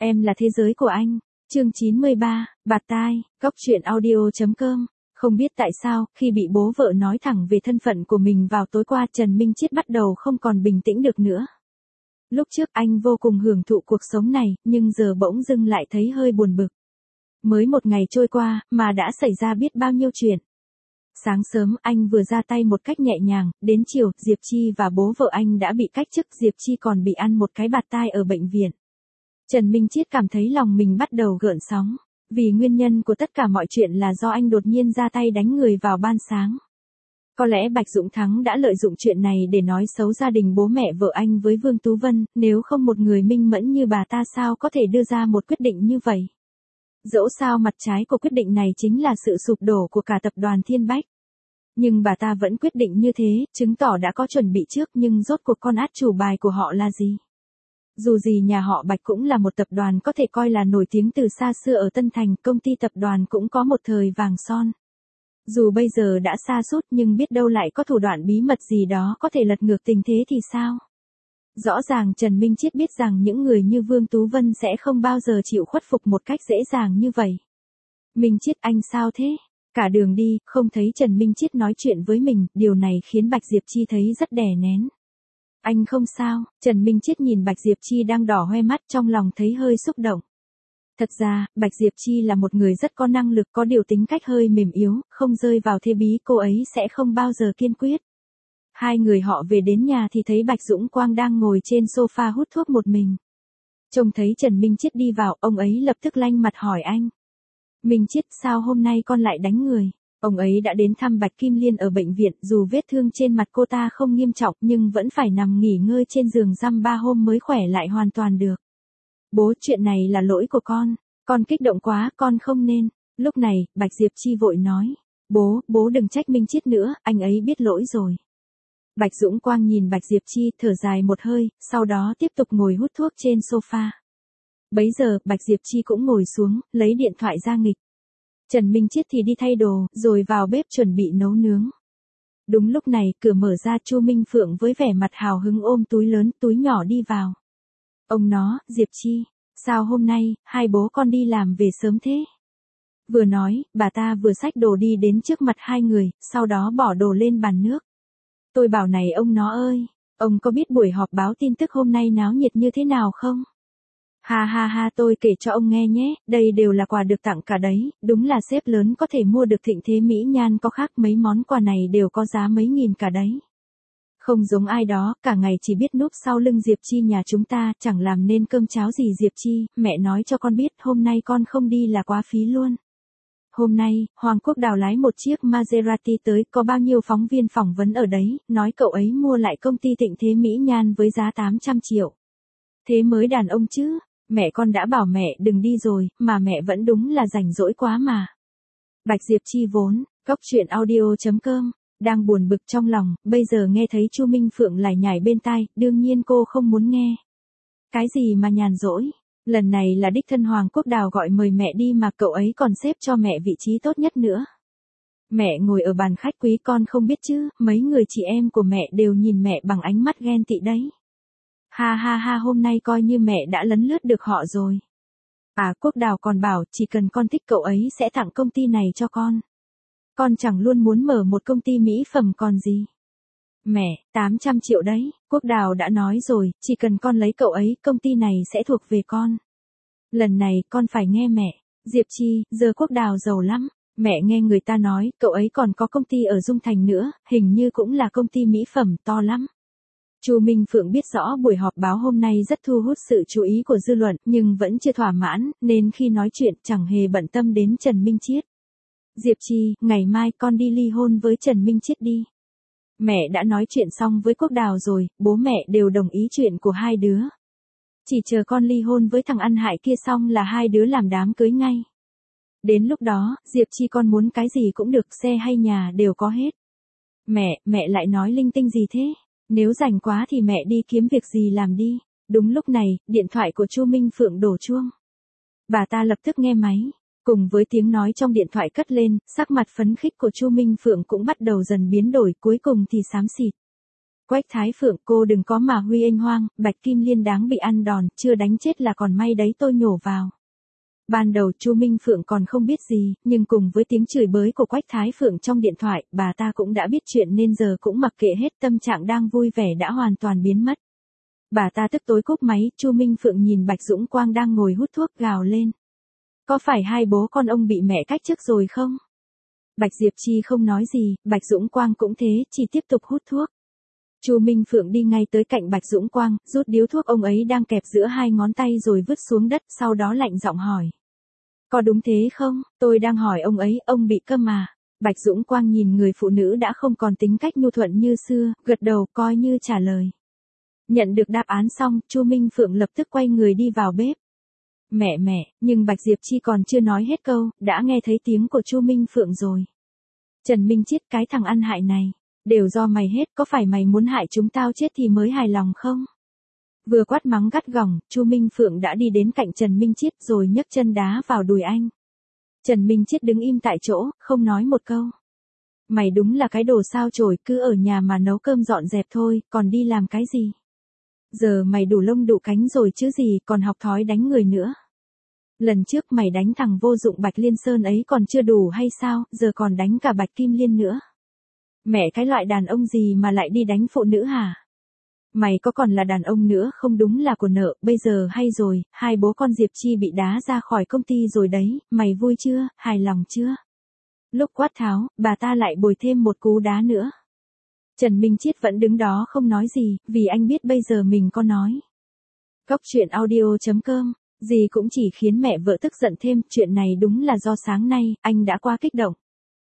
Em là thế giới của anh. Chương 93, bạt tai, Cóc truyện audio.com. Không biết tại sao, khi bị bố vợ nói thẳng về thân phận của mình vào tối qua, Trần Minh Chiết bắt đầu không còn bình tĩnh được nữa. Lúc trước anh vô cùng hưởng thụ cuộc sống này, nhưng giờ bỗng dưng lại thấy hơi buồn bực. Mới một ngày trôi qua, mà đã xảy ra biết bao nhiêu chuyện. Sáng sớm, anh vừa ra tay một cách nhẹ nhàng, đến chiều, Diệp Chi và bố vợ anh đã bị cách chức, Diệp Chi còn bị ăn một cái bạt tai ở bệnh viện. Trần Minh Chiết cảm thấy lòng mình bắt đầu gợn sóng, vì nguyên nhân của tất cả mọi chuyện là do anh đột nhiên ra tay đánh người vào ban sáng. Có lẽ Bạch Dũng Thắng đã lợi dụng chuyện này để nói xấu gia đình bố mẹ vợ anh với Vương Tú Vân, nếu không một người minh mẫn như bà ta sao có thể đưa ra một quyết định như vậy. Dẫu sao mặt trái của quyết định này chính là sự sụp đổ của cả tập đoàn Thiên Bách. Nhưng bà ta vẫn quyết định như thế, chứng tỏ đã có chuẩn bị trước, nhưng rốt cuộc con át chủ bài của họ là gì? Dù gì nhà họ Bạch cũng là một tập đoàn có thể coi là nổi tiếng từ xa xưa ở Tân Thành, công ty tập đoàn cũng có một thời vàng son. Dù bây giờ đã sa sút nhưng biết đâu lại có thủ đoạn bí mật gì đó có thể lật ngược tình thế thì sao? Rõ ràng Trần Minh Chiết biết rằng những người như Vương Tú Vân sẽ không bao giờ chịu khuất phục một cách dễ dàng như vậy. Minh Chiết, anh sao thế? Cả đường đi, không thấy Trần Minh Chiết nói chuyện với mình, điều này khiến Bạch Diệp Chi thấy rất đè nén. Anh không sao. Trần Minh Chiết nhìn Bạch Diệp Chi đang đỏ hoe mắt, trong lòng thấy hơi xúc động. Thật ra, Bạch Diệp Chi là một người rất có năng lực, có điều tính cách hơi mềm yếu, không rơi vào thế bí cô ấy sẽ không bao giờ kiên quyết. Hai người họ về đến nhà thì thấy Bạch Dũng Quang đang ngồi trên sofa hút thuốc một mình. Trông thấy Trần Minh Chiết đi vào, ông ấy lập tức lanh mặt hỏi anh. Minh Chiết, sao hôm nay con lại đánh người? Ông ấy đã đến thăm Bạch Kim Liên ở bệnh viện, dù vết thương trên mặt cô ta không nghiêm trọng nhưng vẫn phải nằm nghỉ ngơi trên giường dăm 3 hôm mới khỏe lại hoàn toàn được. Bố, chuyện này là lỗi của con kích động quá, con không nên. Lúc này, Bạch Diệp Chi vội nói. Bố đừng trách Minh Chiết nữa, anh ấy biết lỗi rồi. Bạch Dũng Quang nhìn Bạch Diệp Chi, thở dài một hơi, sau đó tiếp tục ngồi hút thuốc trên sofa. Bấy giờ, Bạch Diệp Chi cũng ngồi xuống, lấy điện thoại ra nghịch. Trần Minh Chiết thì đi thay đồ, rồi vào bếp chuẩn bị nấu nướng. Đúng lúc này, cửa mở ra, Chu Minh Phượng với vẻ mặt hào hứng ôm túi lớn, túi nhỏ đi vào. Ông nó, Diệp Chi, sao hôm nay, hai bố con đi làm về sớm thế? Vừa nói, bà ta vừa xách đồ đi đến trước mặt hai người, sau đó bỏ đồ lên bàn nước. Tôi bảo này ông nó ơi, ông có biết buổi họp báo tin tức hôm nay náo nhiệt như thế nào không? Ha ha ha, tôi kể cho ông nghe nhé, đây đều là quà được tặng cả đấy, đúng là sếp lớn có thể mua được Thịnh Thế Mỹ Nhan có khác, mấy món quà này đều có giá mấy nghìn cả đấy. Không giống ai đó, cả ngày chỉ biết núp sau lưng Diệp Chi nhà chúng ta, chẳng làm nên cơm cháo gì. Diệp Chi, mẹ nói cho con biết, hôm nay con không đi là quá phí luôn. Hôm nay, Hoàng Quốc Đào lái một chiếc Maserati tới, có bao nhiêu phóng viên phỏng vấn ở đấy, nói cậu ấy mua lại công ty Thịnh Thế Mỹ Nhan với giá 800 triệu. Thế mới đàn ông chứ, mẹ con đã bảo mẹ đừng đi rồi, mà mẹ vẫn đúng là rảnh rỗi quá mà. Bạch Diệp Chi vốn, Cóc truyện audio.com, đang buồn bực trong lòng, bây giờ nghe thấy Chu Minh Phượng lải nhải bên tai, đương nhiên cô không muốn nghe. Cái gì mà nhàn rỗi? Lần này là đích thân Hoàng Quốc Đào gọi mời mẹ đi mà cậu ấy còn xếp cho mẹ vị trí tốt nhất nữa. Mẹ ngồi ở bàn khách quý, con không biết chứ, mấy người chị em của mẹ đều nhìn mẹ bằng ánh mắt ghen tị đấy. Ha ha ha, hôm nay coi như mẹ đã lấn lướt được họ rồi. À, Quốc Đào còn bảo chỉ cần con thích cậu ấy sẽ tặng công ty này cho con. Con chẳng luôn muốn mở một công ty mỹ phẩm còn gì. Mẹ, 800 triệu đấy, Quốc Đào đã nói rồi, chỉ cần con lấy cậu ấy, công ty này sẽ thuộc về con. Lần này, con phải nghe mẹ. Diệp Chi, giờ Quốc Đào giàu lắm. Mẹ nghe người ta nói, cậu ấy còn có công ty ở Dung Thành nữa, hình như cũng là công ty mỹ phẩm to lắm. Chu Minh Phượng biết rõ buổi họp báo hôm nay rất thu hút sự chú ý của dư luận, nhưng vẫn chưa thỏa mãn, nên khi nói chuyện chẳng hề bận tâm đến Trần Minh Chiết. Diệp Chi, ngày mai con đi ly hôn với Trần Minh Chiết đi. Mẹ đã nói chuyện xong với Quốc Đào rồi, bố mẹ đều đồng ý chuyện của hai đứa. Chỉ chờ con ly hôn với thằng ăn hại kia xong là hai đứa làm đám cưới ngay. Đến lúc đó, Diệp Chi con muốn cái gì cũng được, xe hay nhà đều có hết. Mẹ lại nói linh tinh gì thế? Nếu rảnh quá thì mẹ đi kiếm việc gì làm đi. Đúng lúc này, điện thoại của Chu Minh Phượng đổ chuông. Bà ta lập tức nghe máy. Cùng với tiếng nói trong điện thoại cất lên, sắc mặt phấn khích của Chu Minh Phượng cũng bắt đầu dần biến đổi, cuối cùng thì xám xịt. Quách Thái Phượng, cô đừng có mà huy anh hoang, Bạch Kim Liên đáng bị ăn đòn, chưa đánh chết là còn may đấy, tôi nhổ vào. Ban đầu Chu Minh Phượng còn không biết gì, nhưng cùng với tiếng chửi bới của Quách Thái Phượng trong điện thoại, bà ta cũng đã biết chuyện nên giờ cũng mặc kệ hết, tâm trạng đang vui vẻ đã hoàn toàn biến mất. Bà ta tức tối cúp máy, Chu Minh Phượng nhìn Bạch Dũng Quang đang ngồi hút thuốc gào lên. Có phải hai bố con ông bị mẹ cách chức rồi không? Bạch Diệp Chi không nói gì, Bạch Dũng Quang cũng thế, chỉ tiếp tục hút thuốc. Chu Minh Phượng đi ngay tới cạnh Bạch Dũng Quang, rút điếu thuốc ông ấy đang kẹp giữa hai ngón tay rồi vứt xuống đất, sau đó lạnh giọng hỏi. Có đúng thế không? Tôi đang hỏi ông ấy, ông bị câm à? Bạch Dũng Quang nhìn người phụ nữ đã không còn tính cách nhu thuận như xưa, gật đầu coi như trả lời. Nhận được đáp án xong, Chu Minh Phượng lập tức quay người đi vào bếp. Mẹ, nhưng Bạch Diệp Chi còn chưa nói hết câu, đã nghe thấy tiếng của Chu Minh Phượng rồi. Trần Minh Chiết, cái thằng ăn hại này, đều do mày hết, có phải mày muốn hại chúng tao chết thì mới hài lòng không? Vừa quát mắng gắt gỏng, Chu Minh Phượng đã đi đến cạnh Trần Minh Chiết rồi nhấc chân đá vào đùi anh. Trần Minh Chiết đứng im tại chỗ, không nói một câu. Mày đúng là cái đồ sao chổi, cứ ở nhà mà nấu cơm dọn dẹp thôi, còn đi làm cái gì? Giờ mày đủ lông đủ cánh rồi chứ gì, còn học thói đánh người nữa. Lần trước mày đánh thằng vô dụng Bạch Liên Sơn ấy còn chưa đủ hay sao, giờ còn đánh cả Bạch Kim Liên nữa. Mẹ, cái loại đàn ông gì mà lại đi đánh phụ nữ hả? Mày có còn là đàn ông nữa không, đúng là của nợ, bây giờ hay rồi, hai bố con Diệp Chi bị đá ra khỏi công ty rồi đấy, mày vui chưa, hài lòng chưa? Lúc quát tháo, bà ta lại bồi thêm một cú đá nữa. Trần Minh Chiết vẫn đứng đó không nói gì, vì anh biết bây giờ mình có nói. Cóc truyện audio.com, gì cũng chỉ khiến mẹ vợ tức giận thêm, chuyện này đúng là do sáng nay, anh đã quá kích động.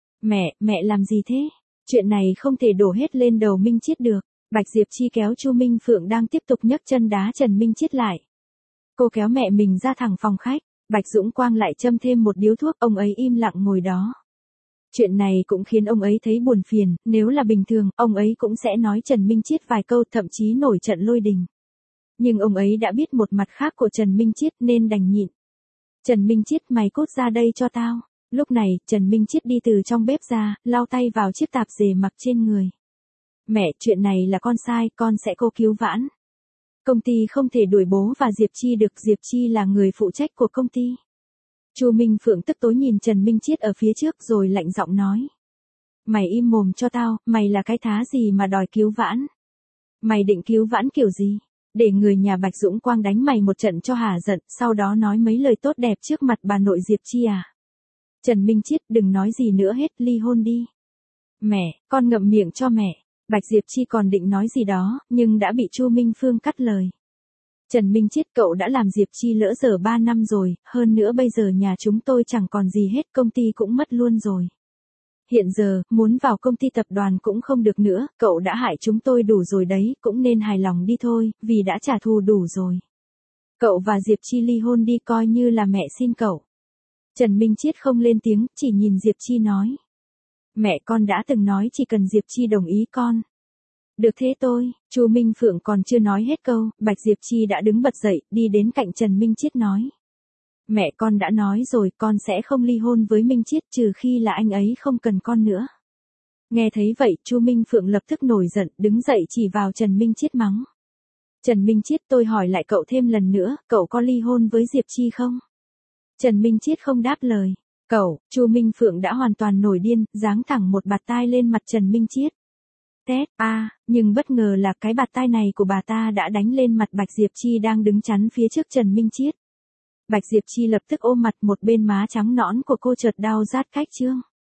Mẹ làm gì thế? Chuyện này không thể đổ hết lên đầu Minh Chiết được. Bạch Diệp Chi kéo Chu Minh Phượng đang tiếp tục nhấc chân đá Trần Minh Chiết lại. Cô kéo mẹ mình ra thẳng phòng khách, Bạch Dũng Quang lại châm thêm một điếu thuốc, ông ấy im lặng ngồi đó. Chuyện này cũng khiến ông ấy thấy buồn phiền, nếu là bình thường, ông ấy cũng sẽ nói Trần Minh Chiết vài câu, thậm chí nổi trận lôi đình. Nhưng ông ấy đã biết một mặt khác của Trần Minh Chiết nên đành nhịn. Trần Minh Chiết, mày cút ra đây cho tao. Lúc này, Trần Minh Chiết đi từ trong bếp ra, lau tay vào chiếc tạp dề mặc trên người. Mẹ, chuyện này là con sai, con sẽ cố cứu vãn. Công ty không thể đuổi bố và Diệp Chi được, Diệp Chi là người phụ trách của công ty. Chu Minh Phượng tức tối nhìn Trần Minh Chiết ở phía trước rồi lạnh giọng nói. Mày im mồm cho tao, mày là cái thá gì mà đòi cứu vãn? Mày định cứu vãn kiểu gì? Để người nhà Bạch Dũng Quang đánh mày một trận cho hả giận, sau đó nói mấy lời tốt đẹp trước mặt bà nội Diệp Chi à? Trần Minh Chiết, đừng nói gì nữa hết, ly hôn đi. Mẹ, con ngậm miệng cho mẹ. Bạch Diệp Chi còn định nói gì đó, nhưng đã bị Chu Minh Phương cắt lời. Trần Minh Chiết, cậu đã làm Diệp Chi lỡ dở 3 năm rồi, hơn nữa bây giờ nhà chúng tôi chẳng còn gì hết, công ty cũng mất luôn rồi. Hiện giờ, muốn vào công ty tập đoàn cũng không được nữa, cậu đã hại chúng tôi đủ rồi đấy, cũng nên hài lòng đi thôi, vì đã trả thù đủ rồi. Cậu và Diệp Chi ly hôn đi, coi như là mẹ xin cậu. Trần Minh Chiết không lên tiếng, chỉ nhìn Diệp Chi nói. Mẹ, con đã từng nói chỉ cần Diệp Chi đồng ý con. Được thế tôi, Chu Minh Phượng còn chưa nói hết câu, Bạch Diệp Chi đã đứng bật dậy, đi đến cạnh Trần Minh Chiết nói. Mẹ, con đã nói rồi, con sẽ không ly hôn với Minh Chiết trừ khi là anh ấy không cần con nữa. Nghe thấy vậy, Chu Minh Phượng lập tức nổi giận, đứng dậy chỉ vào Trần Minh Chiết mắng. Trần Minh Chiết, tôi hỏi lại cậu thêm lần nữa, cậu có ly hôn với Diệp Chi không? Trần Minh Chiết không đáp lời. Cậu, Chu Minh Phượng đã hoàn toàn nổi điên, giáng thẳng một bạt tai lên mặt Trần Minh Chiết. Tét, nhưng bất ngờ là cái bạt tai này của bà ta đã đánh lên mặt Bạch Diệp Chi đang đứng chắn phía trước Trần Minh Chiết. Bạch Diệp Chi lập tức ôm mặt, một bên má trắng nõn của cô chợt đau rát cách trương.